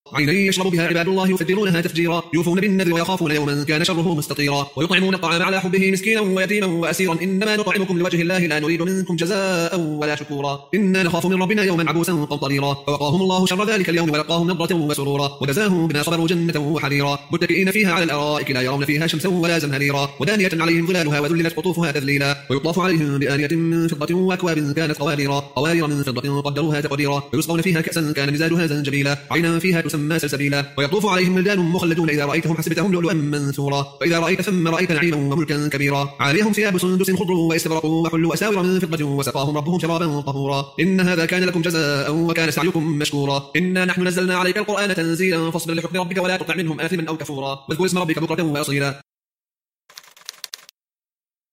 عينا يشرب بها عباد الله يفجرونها تفجيرا يوفون بالنذر ويخافون يوما كان شره مستطيرا ويطعمون الطعام على حبه مسكينا ويتيما وأسيرا إنما نطعمكم لوجه الله لا نريد منكم جزاء ولا شكورا إنا نخاف من ربنا يوما عبوسا قمطريرا فوقاهم الله شر ذلك اليوم ولقاهم نضرة وسرورا وجزاهم بما صبروا جنة وحريرا متكئين فيها على الأرائك لا يرون فيها شمسا ولا زمهريرا ودانية عليهم ظلالها وذللت قطوفها تذليلا ويطاف عليهم بآنية من فضة وأكواب كانت قوارير من فضة قدروها تقديرا ويسقون فيها كأسا كان مزاجها زنجبيلا عينا فيها تسمى سلسبيلا ويطوف عليهم ولدان مخلدون إذا رأيتهم حسبتهم لؤلؤا منثورا وإذا رأيت ثم رأيت نعيما وملكا كبيرا عاليهم ثياب سندس خضر واستبرق وحلوا أساور من فضة وسقاهم ربهم شرابا طهورا إن هذا كان لكم جزاء وكان سعيكم مشكورا إنا نحن نزلنا عليك القرآن تنزيلا فاصبر لحكم ربك ولا تطع منهم آثما أو كفورا واذكر اسم ربك بكرة وأصيلا.